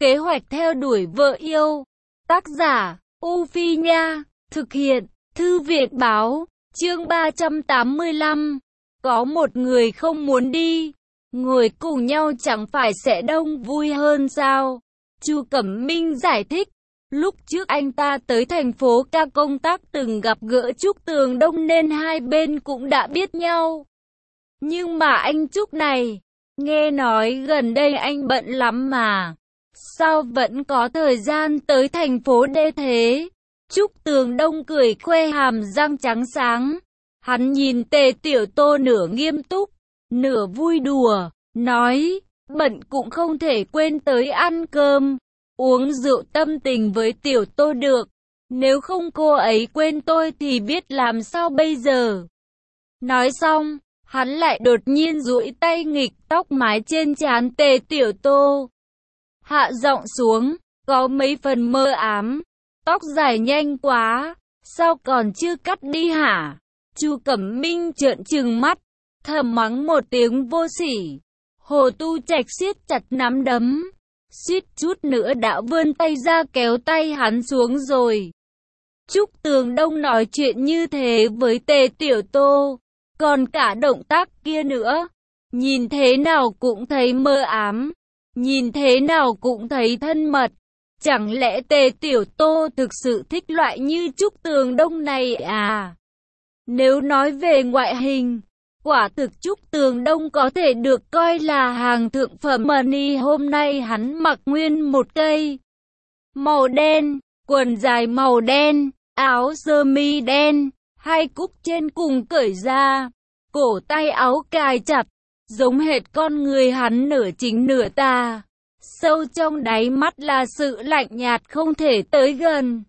Kế hoạch theo đuổi vợ yêu. Tác giả, U Phi Nha. Thực hiện, Thư viện Báo. Chương 385. Có một người không muốn đi. Ngồi cùng nhau chẳng phải sẽ đông vui hơn sao? Chu Cẩm Minh giải thích. Lúc trước anh ta tới thành phố ca công tác từng gặp gỡ Trúc Tường Đông nên hai bên cũng đã biết nhau. Nhưng mà anh Trúc này, nghe nói gần đây anh bận lắm mà. Sao vẫn có thời gian tới thành phố D thế? Trúc Tường Đông cười khoe hàm răng trắng sáng. Hắn nhìn Tề Tiểu Tô nửa nghiêm túc, nửa vui đùa, nói, bận cũng không thể quên tới ăn cơm, uống rượu tâm tình với Tiểu Tô được. Nếu không cô ấy quên tôi thì biết làm sao bây giờ. Nói xong, hắn lại đột nhiên duỗi tay nghịch tóc mái trên trán Tề Tiểu Tô. Hạ giọng xuống, có mấy phần mơ ám. Tóc dài nhanh quá, sao còn chưa cắt đi hả? Chu Cẩm Minh trợn trừng mắt, thầm mắng một tiếng vô sỉ. Hồ Tu Trạch siết chặt nắm đấm, suýt chút nữa đã vươn tay ra kéo tay hắn xuống rồi. Trúc Tường Đông nói chuyện như thế với Tề Tiểu Tô, còn cả động tác kia nữa, nhìn thế nào cũng thấy mơ ám, nhìn thế nào cũng thấy thân mật. Chẳng lẽ Tề Tiểu Tô thực sự thích loại như Trúc Tường Đông này à? Nếu nói về ngoại hình, quả thực Trúc Tường Đông có thể được coi là hàng thượng phẩm mà hôm nay hắn mặc nguyên một cây. Màu đen, quần dài màu đen, áo sơ mi đen, hai cúc trên cùng cởi ra, cổ tay áo cài chặt, giống hệt con người hắn nửa chính nửa tà. Sâu trong đáy mắt là sự lạnh nhạt không thể tới gần.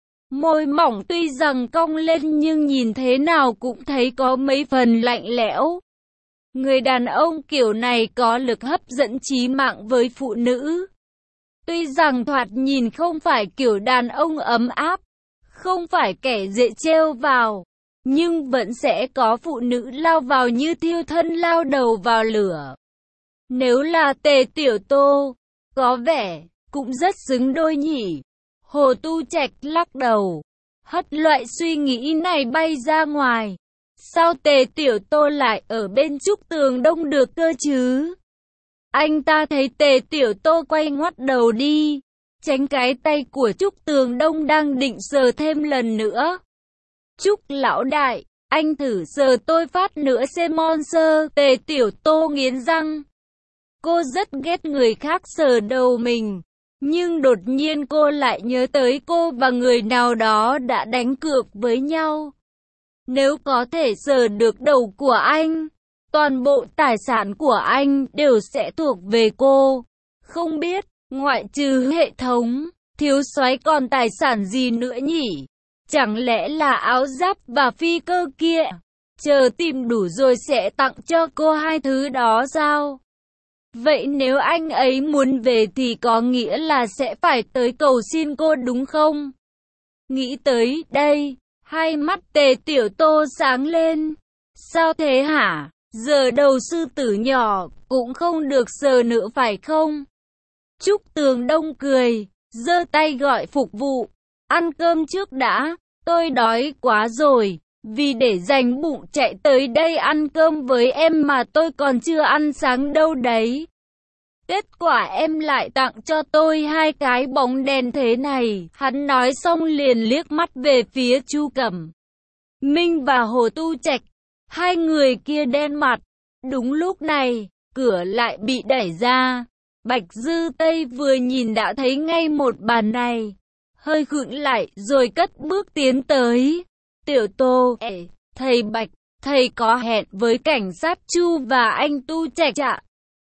Môi mỏng tuy rằng cong lên nhưng nhìn thế nào cũng thấy có mấy phần lạnh lẽo. Người đàn ông kiểu này có lực hấp dẫn chí mạng với phụ nữ. Tuy rằng thoạt nhìn không phải kiểu đàn ông ấm áp, không phải kẻ dễ trêu vào, nhưng vẫn sẽ có phụ nữ lao vào như thiêu thân lao đầu vào lửa. Nếu là Tề Tiểu Tô, có vẻ cũng rất xứng đôi nhỉ. Hồ Tu Trạch lắc đầu, hất loại suy nghĩ này bay ra ngoài. Sao Tề Tiểu Tô lại ở bên Trúc Tường Đông được cơ chứ? Anh ta thấy Tề Tiểu Tô quay ngoắt đầu đi, tránh cái tay của Trúc Tường Đông đang định sờ thêm lần nữa. Trúc lão đại, anh thử sờ tôi phát nữa xem monster. Tề Tiểu Tô nghiến răng. Cô rất ghét người khác sờ đầu mình, nhưng đột nhiên cô lại nhớ tới cô và người nào đó đã đánh cược với nhau. Nếu có thể sờ được đầu của anh, toàn bộ tài sản của anh đều sẽ thuộc về cô. Không biết, ngoại trừ hệ thống, thiếu soái còn tài sản gì nữa nhỉ? Chẳng lẽ là áo giáp và phi cơ kia? Chờ tìm đủ rồi sẽ tặng cho cô hai thứ đó sao? Vậy nếu anh ấy muốn về thì có nghĩa là sẽ phải tới cầu xin cô đúng không? Nghĩ tới đây, hai mắt Tề Tiểu Tô sáng lên. Sao thế hả? Giờ đầu sư tử nhỏ cũng không được sờ nữa phải không? Trúc Tường Đông cười, giơ tay gọi phục vụ. Ăn cơm trước đã, tôi đói quá rồi. Vì để dành bụng chạy tới đây ăn cơm với em mà tôi còn chưa ăn sáng đâu đấy. Kết quả em lại tặng cho tôi hai cái bóng đèn thế này. Hắn nói xong liền liếc mắt về phía Chu Cẩm Minh và Hồ Tu Trạch. Hai người kia đen mặt. Đúng lúc này, cửa lại bị đẩy ra. Bạch Dư Tây vừa nhìn đã thấy ngay một bàn này. Hơi khựng lại rồi cất bước tiến tới. Tiểu Tô, thầy Bạch, thầy có hẹn với cảnh sát Chu và anh Tu Trạch ạ.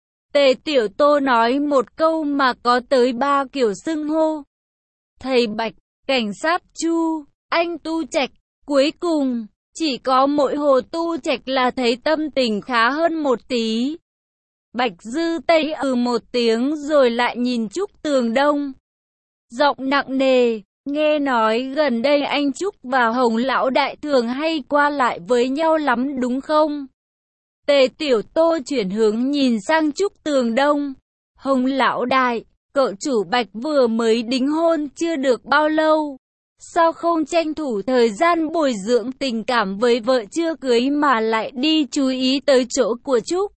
Tề Tiểu Tô nói một câu mà có tới 3 kiểu xưng hô. Thầy Bạch, cảnh sát Chu, anh Tu Trạch. Cuối cùng, chỉ có mỗi Hồ Tu Trạch là thấy tâm tình khá hơn một tí. Bạch Dư Tây một tiếng rồi lại nhìn Trúc Tường Đông. Giọng nặng nề, nghe nói gần đây anh Trúc và Hồng lão đại thường hay qua lại với nhau lắm đúng không? Tề Tiểu Tô chuyển hướng nhìn sang Trúc Tường Đông. Hồng lão đại, cậu chủ Bạch vừa mới đính hôn chưa được bao lâu. Sao không tranh thủ thời gian bồi dưỡng tình cảm với vợ chưa cưới mà lại đi chú ý tới chỗ của Trúc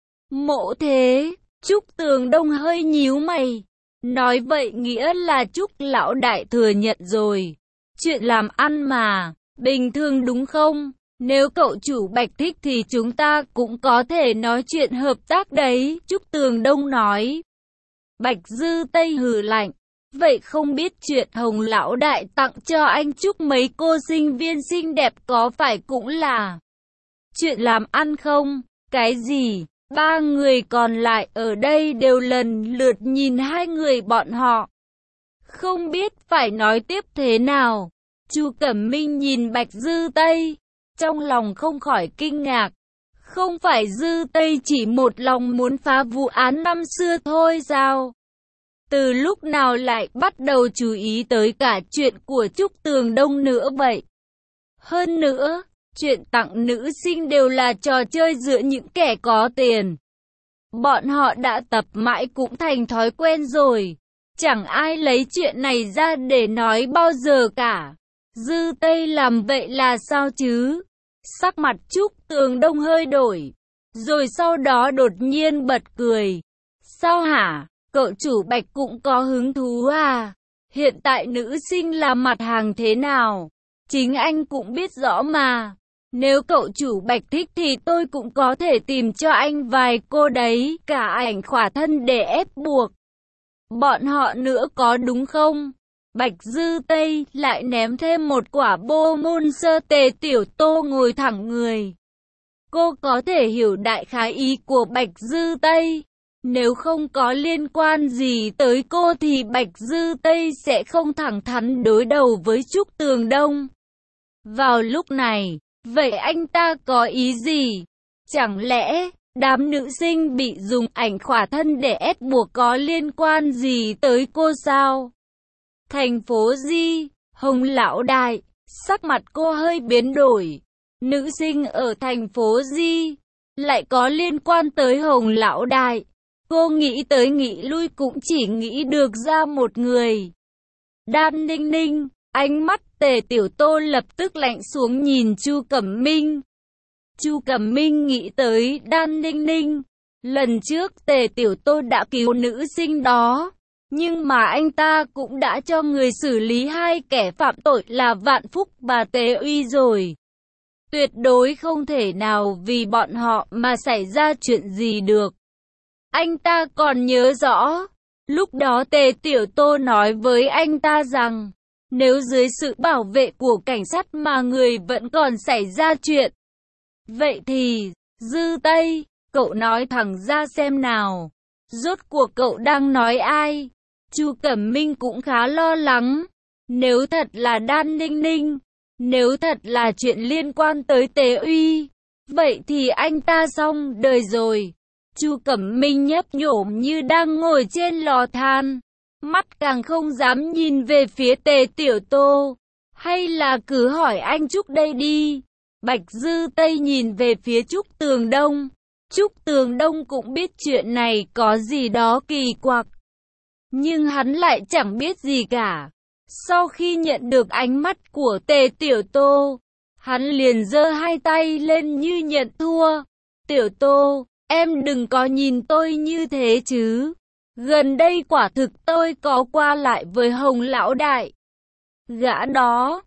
Mỗ thế? Trúc Tường Đông hơi nhíu mày. Nói vậy nghĩa là Trúc lão đại thừa nhận rồi. Chuyện làm ăn mà, bình thường đúng không? Nếu cậu chủ Bạch thích thì chúng ta cũng có thể nói chuyện hợp tác đấy, Trúc Tường Đông nói. Bạch Dư Tây hừ lạnh. Vậy không biết chuyện Hồng lão đại tặng cho anh Trúc mấy cô sinh viên xinh đẹp có phải cũng là chuyện làm ăn không? Cái gì? Ba người còn lại ở đây đều lần lượt nhìn hai người bọn họ. Không biết phải nói tiếp thế nào. Chu Cẩm Minh nhìn Bạch Dư Tây, trong lòng không khỏi kinh ngạc. Không phải Dư Tây chỉ một lòng muốn phá vụ án năm xưa thôi sao? Từ lúc nào lại bắt đầu chú ý tới cả chuyện của Trúc Tường Đông nữa vậy? Hơn nữa, chuyện tặng nữ sinh đều là trò chơi giữa những kẻ có tiền. Bọn họ đã tập mãi cũng thành thói quen rồi. Chẳng ai lấy chuyện này ra để nói bao giờ cả. Dư Tây làm vậy là sao chứ? Sắc mặt Trúc Tường Đông hơi đổi. Rồi sau đó đột nhiên bật cười. Sao hả? Cậu chủ Bạch cũng có hứng thú à? Hiện tại nữ sinh là mặt hàng thế nào? Chính anh cũng biết rõ mà. Nếu cậu chủ Bạch thích thì tôi cũng có thể tìm cho anh vài cô đấy, cả ảnh khỏa thân để ép buộc bọn họ nữa có đúng không? Bạch Dư Tây lại ném thêm một quả bô môn sơ. Tề Tiểu Tô ngồi thẳng người. Cô có thể hiểu đại khái ý của Bạch Dư Tây. Nếu không có liên quan gì tới cô thì Bạch Dư Tây sẽ không thẳng thắn đối đầu với Trúc Tường Đông. Vào lúc này, vậy anh ta có ý gì? Chẳng lẽ đám nữ sinh bị dùng ảnh khỏa thân để ép buộc có liên quan gì tới cô sao? Thành phố Di, Hồng lão đại, sắc mặt cô hơi biến đổi. Nữ sinh ở thành phố Di lại có liên quan tới Hồng lão đại. Cô nghĩ tới nghĩ lui cũng chỉ nghĩ được ra một người. Đan Ninh Ninh, ánh mắt Tề Tiểu Tô lập tức lạnh xuống nhìn Chu Cẩm Minh. Chu Cẩm Minh nghĩ tới Đan Ninh Ninh. Lần trước Tề Tiểu Tô đã cứu nữ sinh đó. Nhưng mà anh ta cũng đã cho người xử lý hai kẻ phạm tội là Vạn Phúc và Tế Uy rồi. Tuyệt đối không thể nào vì bọn họ mà xảy ra chuyện gì được. Anh ta còn nhớ rõ, lúc đó Tề Tiểu Tô nói với anh ta rằng, nếu dưới sự bảo vệ của cảnh sát mà người vẫn còn xảy ra chuyện. Vậy thì, Dư Tây, cậu nói thẳng ra xem nào, rốt cuộc cậu đang nói ai? Chu Cẩm Minh cũng khá lo lắng, nếu thật là Đan Ninh Ninh, nếu thật là chuyện liên quan tới Tế Uy, vậy thì anh ta xong đời rồi. Chu Cẩm Minh nhấp nhổm như đang ngồi trên lò than, mắt càng không dám nhìn về phía Tề Tiểu Tô. Hay là cứ hỏi anh Trúc đây đi. Bạch Dư Tây nhìn về phía Trúc Tường Đông. Trúc Tường Đông cũng biết chuyện này có gì đó kỳ quặc, nhưng hắn lại chẳng biết gì cả. Sau khi nhận được ánh mắt của Tề Tiểu Tô, hắn liền giơ hai tay lên như nhận thua. Tiểu Tô, em đừng có nhìn tôi như thế chứ. Gần đây quả thực tôi có qua lại với Hồng lão đại. Gã đó,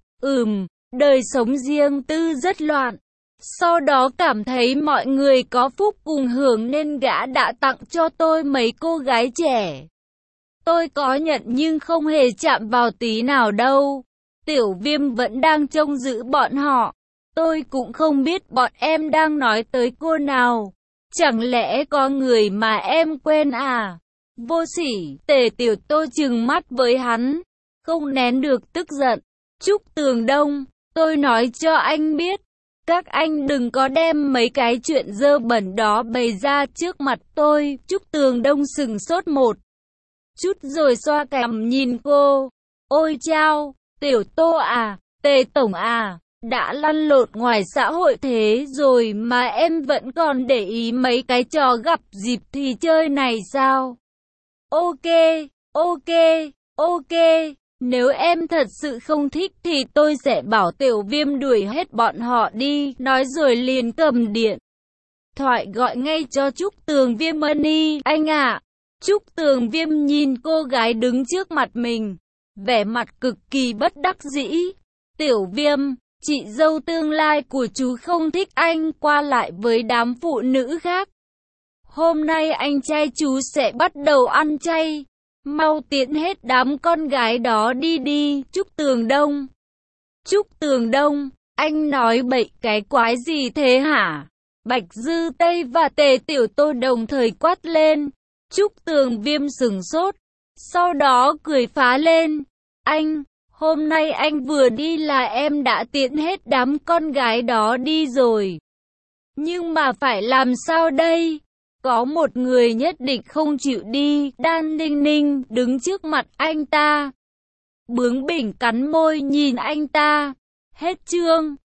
đời sống riêng tư rất loạn. Sau đó cảm thấy mọi người có phúc cùng hưởng nên gã đã tặng cho tôi mấy cô gái trẻ. Tôi có nhận nhưng không hề chạm vào tí nào đâu. Tiểu Viêm vẫn đang trông giữ bọn họ. Tôi cũng không biết bọn em đang nói tới cô nào. Chẳng lẽ có người mà em quen à? Vô sỉ, Tề Tiểu Tô trừng mắt với hắn, không nén được tức giận. Trúc Tường Đông, tôi nói cho anh biết, các anh đừng có đem mấy cái chuyện dơ bẩn đó bày ra trước mặt tôi. Trúc Tường Đông sừng sốt một chút rồi xoa cằm nhìn cô. Ôi chao, Tiểu Tô à, Tề Tổng à, đã lăn lộn ngoài xã hội thế rồi mà em vẫn còn để ý mấy cái trò gặp dịp thì chơi này sao? Ok, Ok, ok, nếu em thật sự không thích thì tôi sẽ bảo Tiểu Viêm đuổi hết bọn họ đi, nói rồi liền cầm điện thoại gọi ngay cho Trúc Tường Viêm. Money, anh ạ. Trúc Tường Viêm nhìn cô gái đứng trước mặt mình, vẻ mặt cực kỳ bất đắc dĩ. Tiểu Viêm, chị dâu tương lai của chú không thích anh qua lại với đám phụ nữ khác. Hôm nay anh trai chú sẽ bắt đầu ăn chay. Mau tiễn hết đám con gái đó đi đi, Trúc Tường Đông. Trúc Tường Đông, anh nói bậy cái quái gì thế hả? Bạch Dư Tây và Tề Tiểu Tô đồng thời quát lên. Trúc Tường Viêm sừng sốt, sau đó cười phá lên. Anh, hôm nay anh vừa đi là em đã tiễn hết đám con gái đó đi rồi. Nhưng mà phải làm sao đây? Có một người nhất định không chịu đi. Đan Ninh Ninh đứng trước mặt anh ta, bướng bỉnh cắn môi nhìn anh ta. Hết chương.